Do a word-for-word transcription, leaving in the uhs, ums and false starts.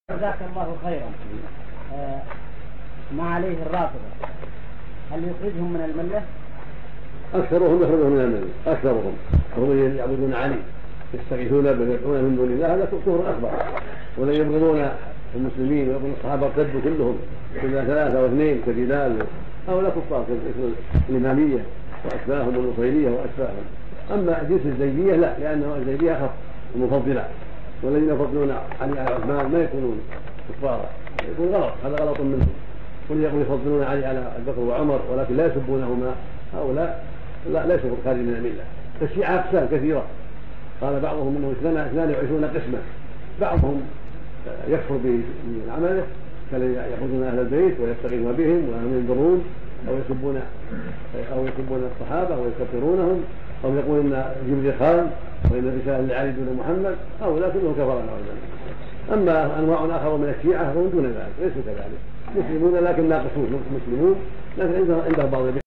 جزاك الله خيرا. آه ما عليه الرافضة هل يخرجهم من الملة؟ أكثرهم يخرجهم من الملة، أكثرهم هم يعبدون علي يستغيثون بل يدعون من دون الله، هذا كفر أكبر. ولا يبغضون المسلمين ويقول الصحابة ارتدوا كلهم كلها ثلاثة واثنين كبلال، هؤلاء كفار الإمامية وأشباههم والنصيرية وأشباههم. أما جنس الزيدية لا، لأنه الزيدية أخف المفضلة، والذين يفضلون علي على عثمان ما يكونون كفارا، يكون غلط، هذا غلط منهم. كل يقول يفضلون علي على بكر وعمر ولكن لا يسبونهما، هؤلاء لا ليسوا خارج من المله. فالشيعة اقسام كثيره، قال بعضهم انه اثنان وعشرون قسما، بعضهم يكفر بعمله كالذين يعبدون اهل البيت ويستغيثون بهم وهم ينظرون، او يسبون او يسبون الصحابه ويكفرونهم، او يقول ان جبريل خان وان الرساله لعلي دون محمد، هؤلاء كلهم كفر نعوذ. اما انواع اخر من الشيعه فهم دون ذلك، ليسوا كذلك، مسلمون لكن ناقصون، مسلمون لكن عندهم بعض